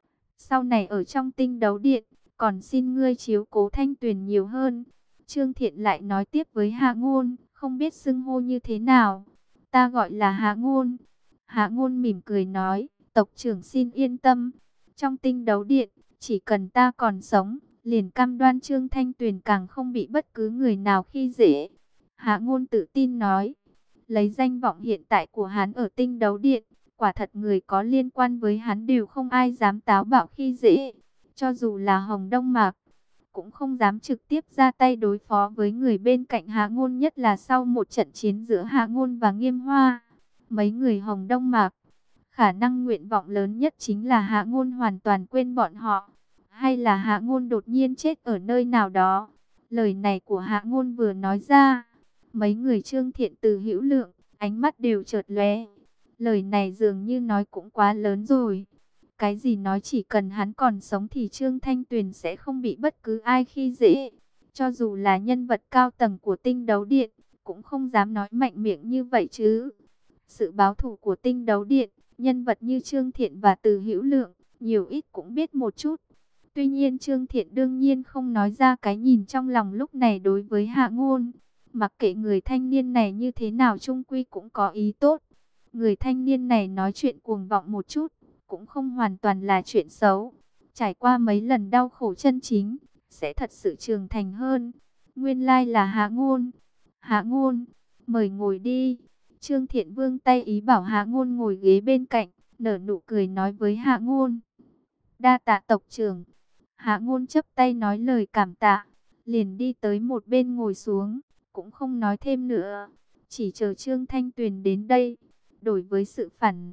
Sau này ở trong Tinh Đấu Điện, còn xin ngươi chiếu cố Thanh Tuyền nhiều hơn. Trương Thiện lại nói tiếp với Hạ Ngôn, không biết xưng hô như thế nào. Ta gọi là Hạ Ngôn. Hạ Ngôn mỉm cười nói, tộc trưởng xin yên tâm. Trong Tinh Đấu Điện, chỉ cần ta còn sống, liền cam đoan Trương Thanh Tuyền càng không bị bất cứ người nào khi dễ. Hạ Ngôn tự tin nói, lấy danh vọng hiện tại của hắn ở Tinh Đấu Điện, quả thật người có liên quan với hắn đều không ai dám táo bạo khi dễ. Cho dù là Hồng Đông Mạc, cũng không dám trực tiếp ra tay đối phó với người bên cạnh Hạ Ngôn, nhất là sau một trận chiến giữa Hạ Ngôn và Nghiêm Hoa. Mấy người Hồng Đông Mạc, khả năng nguyện vọng lớn nhất chính là Hạ Ngôn hoàn toàn quên bọn họ, hay là Hạ Ngôn đột nhiên chết ở nơi nào đó. Lời này của Hạ Ngôn vừa nói ra, mấy người Trương Thiện Từ Hữu Lượng, ánh mắt đều chợt lóe. Lời này dường như nói cũng quá lớn rồi. Cái gì nói chỉ cần hắn còn sống thì Trương Thanh Tuyền sẽ không bị bất cứ ai khi dễ. Cho dù là nhân vật cao tầng của Tinh Đấu Điện, cũng không dám nói mạnh miệng như vậy chứ. Sự báo thù của Tinh Đấu Điện, nhân vật như Trương Thiện và Từ Hữu Lượng, nhiều ít cũng biết một chút. Tuy nhiên Trương Thiện đương nhiên không nói ra cái nhìn trong lòng lúc này đối với Hạ Ngôn. Mặc kệ người thanh niên này như thế nào chung quy cũng có ý tốt. Người thanh niên này nói chuyện cuồng vọng một chút, cũng không hoàn toàn là chuyện xấu. Trải qua mấy lần đau khổ chân chính, sẽ thật sự trưởng thành hơn. Nguyên lai là Hạ Ngôn. Hạ Ngôn, mời ngồi đi. Trương Thiện vươn tay ý bảo Hạ Ngôn ngồi ghế bên cạnh, nở nụ cười nói với Hạ Ngôn. Đa tạ tộc trưởng. Hạ Ngôn chắp tay nói lời cảm tạ, liền đi tới một bên ngồi xuống, cũng không nói thêm nữa, chỉ chờ Trương Thanh Tuyền đến đây. Đối với sự phản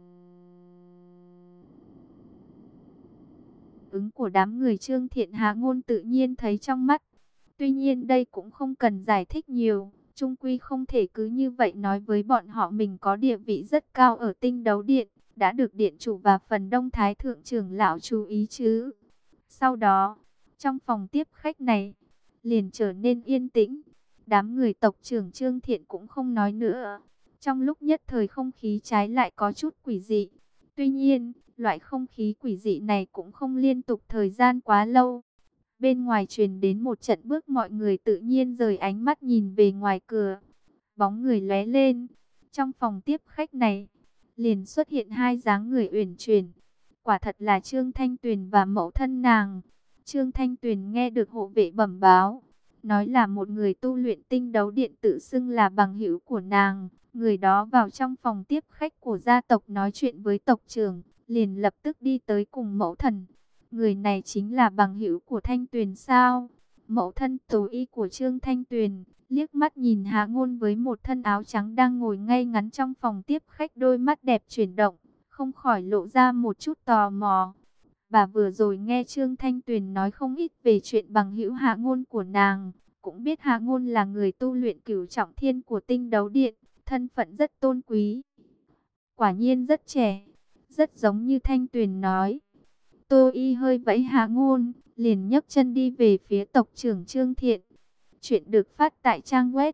ứng của đám người Trương Thiện, Hạ Ngôn tự nhiên thấy trong mắt. Tuy nhiên đây cũng không cần giải thích nhiều, chung quy không thể cứ như vậy nói với bọn họ mình có địa vị rất cao ở Tinh Đấu Điện, đã được điện chủ và phần đông thái thượng trưởng lão chú ý chứ. Sau đó, trong phòng tiếp khách này, liền trở nên yên tĩnh. Đám người tộc trưởng Trương Thiện cũng không nói nữa. Trong lúc nhất thời không khí trái lại có chút quỷ dị. Tuy nhiên, loại không khí quỷ dị này cũng không liên tục thời gian quá lâu. Bên ngoài truyền đến một trận bước, mọi người tự nhiên rời ánh mắt nhìn về ngoài cửa. Bóng người lóe lên. Trong phòng tiếp khách này, liền xuất hiện hai dáng người uyển chuyển. Quả thật là Trương Thanh Tuyền và mẫu thân nàng. Trương Thanh Tuyền nghe được hộ vệ bẩm báo, nói là một người tu luyện Tinh Đấu Điện tự xưng là bằng hữu của nàng. Người đó vào trong phòng tiếp khách của gia tộc nói chuyện với tộc trưởng, liền lập tức đi tới cùng mẫu thần. Người này chính là bằng hữu của Thanh Tuyền sao? Mẫu thân Tố Y của Trương Thanh Tuyền liếc mắt nhìn Hạ Ngôn với một thân áo trắng đang ngồi ngay ngắn trong phòng tiếp khách, đôi mắt đẹp chuyển động, không khỏi lộ ra một chút tò mò. Bà vừa rồi nghe Trương Thanh Tuyền nói không ít về chuyện bằng hữu Hạ Ngôn của nàng, cũng biết Hạ Ngôn là người tu luyện cửu trọng thiên của Tinh Đấu Điện, thân phận rất tôn quý. Quả nhiên rất trẻ, rất giống như Thanh Tuyền nói. Tô Y hơi vẫy Hạ Ngôn, liền nhấc chân đi về phía tộc trưởng Trương Thiện. Chuyện được phát tại trang web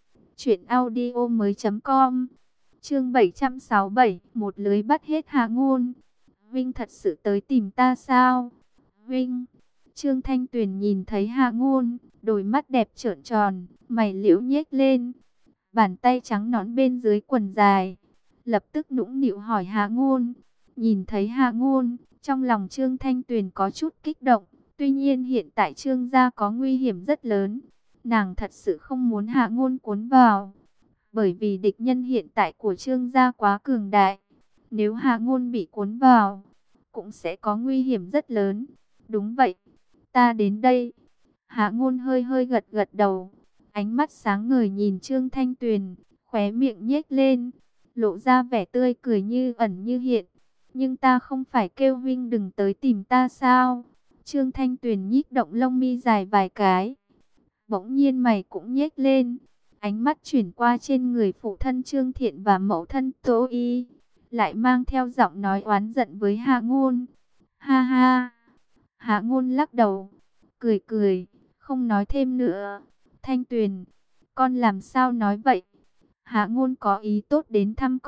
truyệnaudiomoi.com. Chương 767, một lưới bắt hết Hạ Ngôn. Vinh thật sự tới tìm ta sao? Vinh. Trương Thanh Tuyền nhìn thấy Hạ Ngôn, đôi mắt đẹp trợn tròn, mày liễu nhếch lên, bàn tay trắng nõn bên dưới quần dài, lập tức nũng nịu hỏi Hạ Ngôn. Nhìn thấy Hạ Ngôn, trong lòng Trương Thanh Tuyền có chút kích động. Tuy nhiên hiện tại Trương gia có nguy hiểm rất lớn, nàng thật sự không muốn Hạ Ngôn cuốn vào, bởi vì địch nhân hiện tại của Trương gia quá cường đại. Nếu Hạ Ngôn bị cuốn vào, cũng sẽ có nguy hiểm rất lớn. Đúng vậy, ta đến đây. Hạ Ngôn hơi hơi gật gật đầu, ánh mắt sáng ngời nhìn Trương Thanh Tuyền, khóe miệng nhếch lên, lộ ra vẻ tươi cười như ẩn như hiện. Nhưng ta không phải kêu Vinh đừng tới tìm ta sao? Trương Thanh Tuyền nhích động lông mi dài vài cái, bỗng nhiên mày cũng nhếch lên, ánh mắt chuyển qua trên người phụ thân Trương Thiện và mẫu thân Tố Y, lại mang theo giọng nói oán giận với Hạ Ngôn. Ha ha. Hạ Ngôn lắc đầu, cười cười, không nói thêm nữa. Thanh Tuyền, con làm sao nói vậy? Hạ Ngôn có ý tốt đến thăm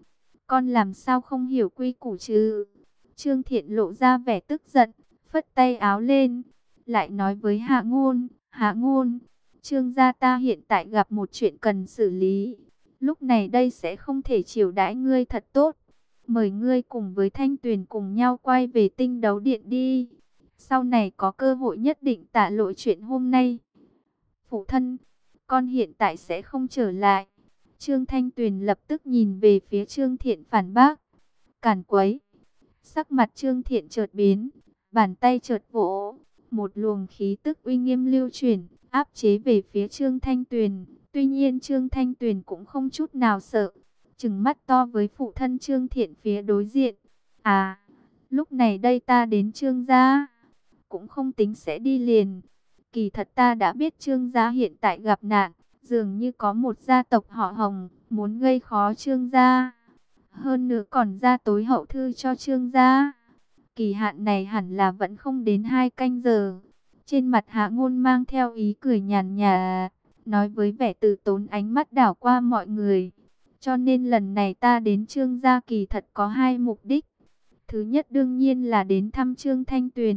con làm sao không hiểu quy củ chứ? Trương Thiện lộ ra vẻ tức giận, phất tay áo lên, lại nói với Hạ Ngôn. Hạ Ngôn, Trương gia ta hiện tại gặp một chuyện cần xử lý, lúc này đây sẽ không thể chiều đãi ngươi thật tốt. Mời ngươi cùng với Thanh Tuyền cùng nhau quay về Tinh Đấu Điện đi. Sau này có cơ hội nhất định tạ lỗi chuyện hôm nay. Phụ thân, con hiện tại sẽ không trở lại. Trương Thanh Tuyền lập tức nhìn về phía Trương Thiện phản bác. Càn quấy. Sắc mặt Trương Thiện chợt biến, bàn tay chợt vỗ, một luồng khí tức uy nghiêm lưu chuyển, áp chế về phía Trương Thanh Tuyền. Tuy nhiên Trương Thanh Tuyền cũng không chút nào sợ, trừng mắt to với phụ thân Trương Thiện phía đối diện. À, lúc này đây ta đến Trương gia, cũng không tính sẽ đi liền. Kỳ thật ta đã biết Trương gia hiện tại gặp nạn, dường như có một gia tộc họ Hồng muốn gây khó Trương gia, hơn nữa còn ra tối hậu thư cho Trương gia. Kỳ hạn này hẳn là vẫn không đến 2 canh giờ. Trên mặt Hạ Ngôn mang theo ý cười nhàn nhạt, nói với vẻ từ tốn, ánh mắt đảo qua mọi người. Cho nên lần này ta đến Trương gia kỳ thật có 2 mục đích. Thứ nhất đương nhiên là đến thăm Trương Thanh Tuyền,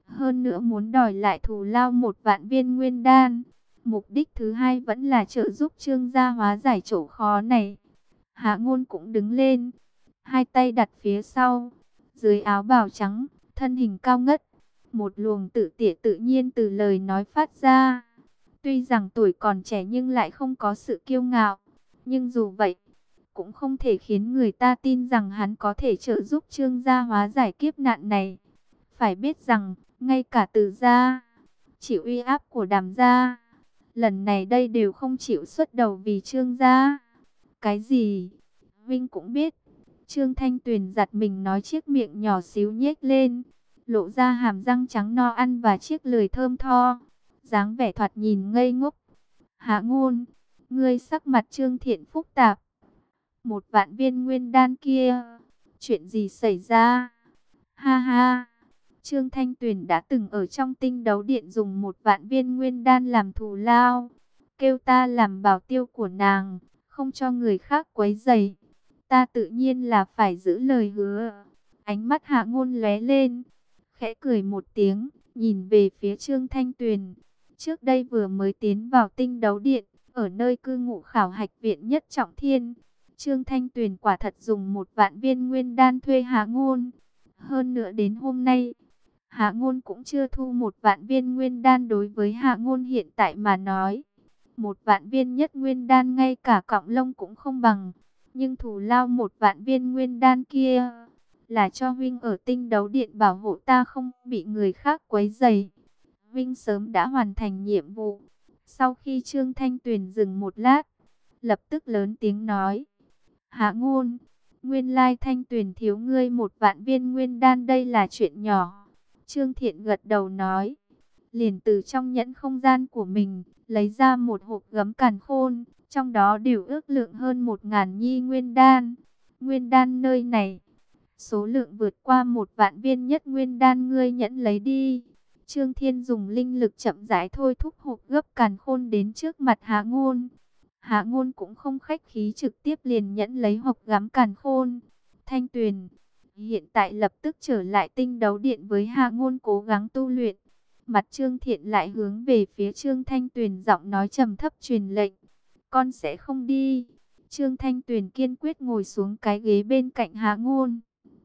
Hơn nữa muốn đòi lại thù lao 1 vạn viên nguyên đan. Mục đích thứ hai vẫn là trợ giúp Trương gia hóa giải chỗ khó này. Hạ Ngôn cũng đứng lên, hai tay đặt phía sau, dưới áo bào trắng, thân hình cao ngất. Một luồng tự tỉa tự nhiên từ lời nói phát ra. Tuy rằng tuổi còn trẻ nhưng lại không có sự kiêu ngạo. Nhưng dù vậy, cũng không thể khiến người ta tin rằng hắn có thể trợ giúp Trương gia hóa giải kiếp nạn này. Phải biết rằng, ngay cả Từ gia, chịu uy áp của Đàm gia, lần này đây đều không chịu xuất đầu vì Trương gia. Cái gì? Vinh cũng biết. Trương Thanh Tuyền giật mình nói, chiếc miệng nhỏ xíu nhếch lên, lộ ra hàm răng trắng no ăn và chiếc lưỡi thơm tho, dáng vẻ thoạt nhìn ngây ngốc. Hạ Ngôn, ngươi sắc mặt Trương Thiện phức tạp. 1 vạn viên nguyên đan kia, chuyện gì xảy ra? Ha ha, Trương Thanh Tuyền đã từng ở trong Tinh Đấu Điện dùng 1 vạn viên nguyên đan làm thù lao, kêu ta làm bảo tiêu của nàng, không cho người khác quấy rầy. Ta tự nhiên là phải giữ lời hứa. Ánh mắt Hạ Ngôn lóe lên, khẽ cười một tiếng, nhìn về phía Trương Thanh Tuyền. Trước đây vừa mới tiến vào Tinh Đấu Điện, ở nơi cư ngụ khảo hạch viện Nhất Trọng Thiên, Trương Thanh Tuyền quả thật dùng 1 vạn viên nguyên đan thuê Hạ Ngôn. Hơn nữa đến hôm nay, Hạ Ngôn cũng chưa thu 1 vạn viên nguyên đan. Đối với Hạ Ngôn hiện tại mà nói, 1 vạn viên nhất nguyên đan ngay cả cọng lông cũng không bằng. Nhưng thù lao 1 vạn viên nguyên đan kia là cho huynh ở Tinh Đấu Điện bảo hộ ta không bị người khác quấy rầy. Huynh sớm đã hoàn thành nhiệm vụ. Sau khi Trương Thanh Tuyền dừng một lát, lập tức lớn tiếng nói: Hạ Ngôn, nguyên lai Thanh Tuyền thiếu ngươi 1 vạn viên nguyên đan, đây là chuyện nhỏ. Trương Thiện gật đầu nói, liền từ trong nhẫn không gian của mình lấy ra một hộp gấm càn khôn, trong đó đều ước lượng hơn 1000 nhi nguyên đan. Nguyên đan nơi này, số lượng vượt qua 1 vạn viên nhất nguyên đan, ngươi nhẫn lấy đi. Trương Thiên dùng linh lực chậm rãi thôi thúc hộp gấp càn khôn đến trước mặt Hạ Ngôn. Hạ Ngôn cũng không khách khí, trực tiếp liền nhẫn lấy hộp gấm càn khôn. Thanh Tuyền hiện tại lập tức trở lại Tinh Đấu Điện với Hạ Ngôn cố gắng tu luyện. Mặt Trương Thiện lại hướng về phía Trương Thanh Tuyền, giọng nói trầm thấp truyền lệnh: con sẽ không đi. Trương Thanh Tuyền kiên quyết ngồi xuống cái ghế bên cạnh Hạ Ngôn.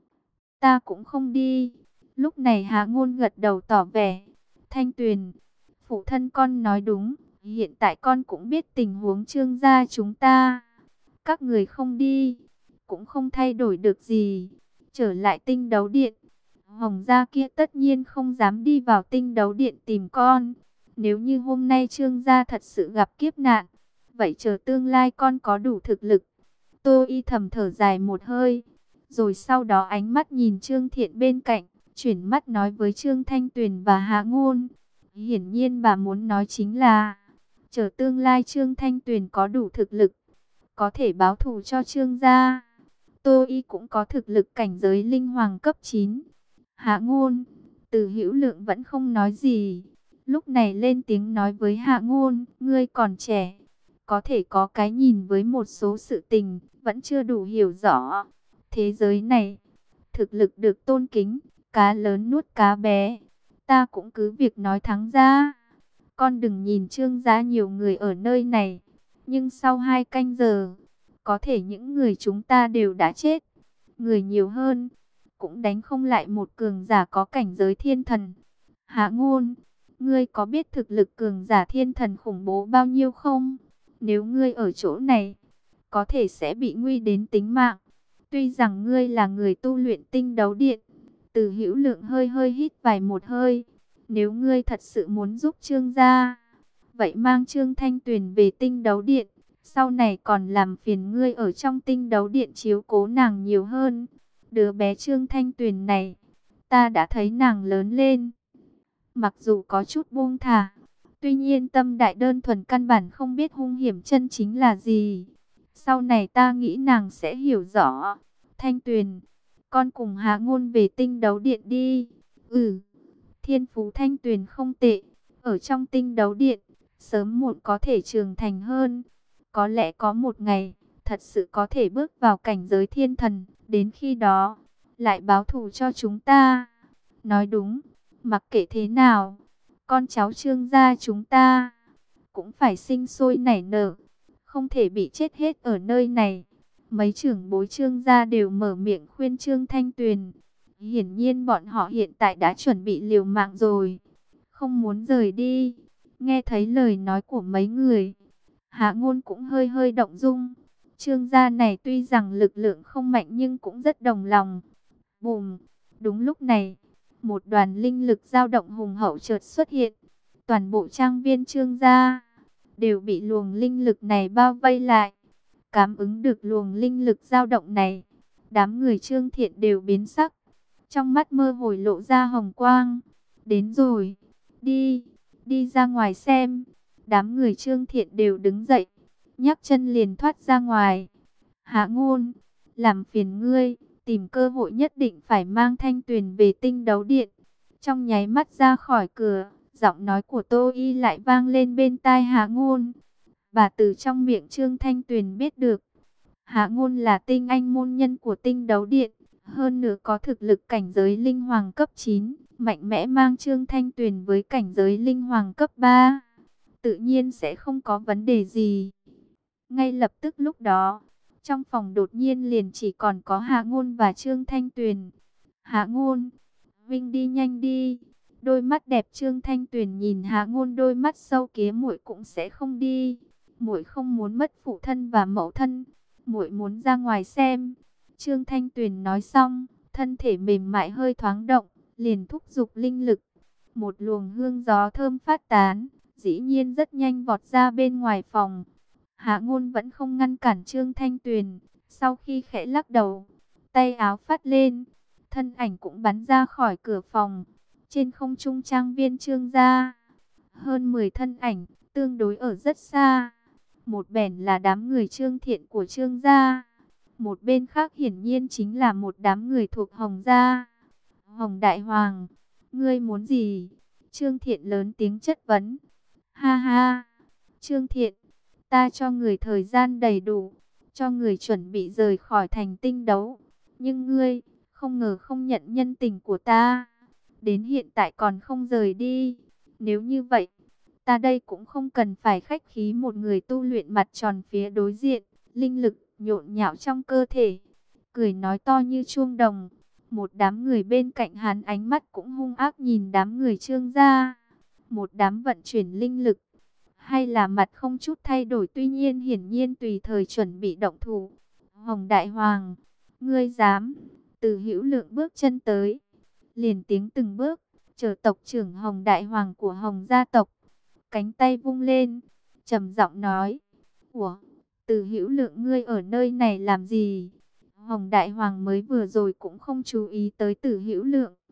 Ta cũng không đi. Lúc này Hạ Ngôn gật đầu tỏ vẻ: Thanh Tuyền, phụ thân con nói đúng. Hiện tại con cũng biết tình huống Trương gia chúng ta. Các người không đi, cũng không thay đổi được gì. Trở lại Tinh Đấu Điện, Hồng gia kia tất nhiên không dám đi vào Tinh Đấu Điện tìm con. Nếu như hôm nay Trương gia thật sự gặp kiếp nạn, vậy chờ tương lai con có đủ thực lực. Tô Y thầm thở dài một hơi, rồi sau đó ánh mắt nhìn Trương Thiện bên cạnh, chuyển mắt nói với Trương Thanh Tuyền và Hạ Ngôn. Hiển nhiên bà muốn nói chính là, chờ tương lai Trương Thanh Tuyền có đủ thực lực, có thể báo thù cho Trương gia, Tô Y cũng có thực lực cảnh giới linh hoàng cấp 9. Hạ Ngôn, Từ Hữu Lượng vẫn không nói gì. Lúc này lên tiếng nói với Hạ Ngôn, ngươi còn trẻ, có thể có cái nhìn với một số sự tình, vẫn chưa đủ hiểu rõ. Thế giới này, thực lực được tôn kính, cá lớn nuốt cá bé. Ta cũng cứ việc nói thắng ra. Con đừng nhìn Trương gia nhiều người ở nơi này, nhưng sau 2 canh giờ, có thể những người chúng ta đều đã chết. Người nhiều hơn, cũng đánh không lại một cường giả có cảnh giới thiên thần. Hạ Ngôn, ngươi có biết thực lực cường giả thiên thần khủng bố bao nhiêu không? Nếu ngươi ở chỗ này, có thể sẽ bị nguy đến tính mạng. Tuy rằng ngươi là người tu luyện Tinh Đấu Điện. Từ Hữu Lượng hơi hít vài một hơi. Nếu ngươi thật sự muốn giúp Trương gia, vậy mang Trương Thanh Tuyền về Tinh Đấu Điện. Sau này còn làm phiền ngươi ở trong Tinh Đấu Điện chiếu cố nàng nhiều hơn. Đứa bé Trương Thanh Tuyền này, ta đã thấy nàng lớn lên. Mặc dù có chút buông thả, tuy nhiên tâm đại đơn thuần, căn bản không biết hung hiểm chân chính là gì. Sau này ta nghĩ nàng sẽ hiểu rõ. Thanh Tuyền, con cùng Hạ Ngôn về Tinh Đấu Điện đi. Thiên phú Thanh Tuyền không tệ, ở trong Tinh Đấu Điện, sớm muộn có thể trưởng thành hơn. Có lẽ có một ngày, thật sự có thể bước vào cảnh giới thiên thần. Đến khi đó, lại báo thù cho chúng ta. Nói đúng, Mặc kệ thế nào, con cháu Trương gia chúng ta cũng phải sinh sôi nảy nở, không thể bị chết hết ở nơi này. Mấy trưởng bối Trương gia đều mở miệng khuyên Trương Thanh Tuyền. Hiển nhiên bọn họ hiện tại đã chuẩn bị liều mạng rồi, không muốn rời đi. Nghe thấy lời nói của mấy người, Hạ Ngôn cũng hơi hơi động dung. Trương gia này tuy rằng lực lượng không mạnh nhưng cũng rất đồng lòng. Bùm, đúng lúc này, một đoàn linh lực dao động hùng hậu chợt xuất hiện. Toàn bộ trang viên Trương gia đều bị luồng linh lực này bao vây lại. Cảm ứng được luồng linh lực dao động này, đám người Trương Thiện đều biến sắc. Trong mắt mơ hồ lộ ra hồng quang. Đến rồi, đi, đi ra ngoài xem. Đám người Trương Thiện đều đứng dậy, nhấc chân liền thoát ra ngoài. Hạ Ngôn, làm phiền ngươi, tìm cơ hội nhất định phải mang Thanh Tuyền về Tinh Đấu Điện. Trong nháy mắt ra khỏi cửa, giọng nói của Tô Y lại vang lên bên tai Hạ Ngôn. Và từ trong miệng Trương Thanh Tuyền biết được, Hạ Ngôn là tinh anh môn nhân của Tinh Đấu Điện, hơn nữa có thực lực cảnh giới linh hoàng cấp 9, mạnh mẽ mang Trương Thanh Tuyền với cảnh giới linh hoàng cấp 3, tự nhiên sẽ không có vấn đề gì. Ngay lập tức lúc đó, trong phòng đột nhiên liền chỉ còn có Hạ Ngôn và Trương Thanh Tuyền. Hạ Ngôn, Vinh đi nhanh đi. Đôi mắt đẹp Trương Thanh Tuyền nhìn Hạ Ngôn, đôi mắt sâu kia, muội cũng sẽ không đi. Muội không muốn mất phụ thân và mẫu thân, muội muốn ra ngoài xem. Trương Thanh Tuyền nói xong, thân thể mềm mại hơi thoáng động, liền thúc giục linh lực. Một luồng hương gió thơm phát tán, dĩ nhiên rất nhanh vọt ra bên ngoài phòng. Hạ Ngôn vẫn không ngăn cản Trương Thanh Tuyền, sau khi khẽ lắc đầu, tay áo phất lên, thân ảnh cũng bắn ra khỏi cửa phòng. Trên không trung trang viên Trương gia, hơn 10 thân ảnh, tương đối ở rất xa. Một bèn là đám người Trương Thiện của Trương gia, một bên khác hiển nhiên chính là một đám người thuộc Hồng gia. Hồng Đại Hoàng, ngươi muốn gì? Trương Thiện lớn tiếng chất vấn. Ha ha, Trương Thiện, ta cho người thời gian đầy đủ, cho người chuẩn bị rời khỏi thành Tinh Đấu. Nhưng ngươi, không ngờ không nhận nhân tình của ta, đến hiện tại còn không rời đi. Nếu như vậy, ta đây cũng không cần phải khách khí. Một người tu luyện mặt tròn phía đối diện, linh lực nhộn nhạo trong cơ thể, cười nói to như chuông đồng. Một đám người bên cạnh hắn ánh mắt cũng hung ác nhìn đám người Trương gia. Một đám vận chuyển linh lực, hay là mặt không chút thay đổi, tuy nhiên hiển nhiên tùy thời chuẩn bị động thủ. Hồng Đại Hoàng, ngươi dám? Từ Hữu Lượng bước chân tới, liền tiếng từng bước, chờ tộc trưởng Hồng Đại Hoàng của Hồng gia tộc. Cánh tay vung lên, trầm giọng nói: "Ủa, Từ Hữu Lượng, ngươi ở nơi này làm gì?" Hồng Đại Hoàng mới vừa rồi cũng không chú ý tới Từ Hữu Lượng,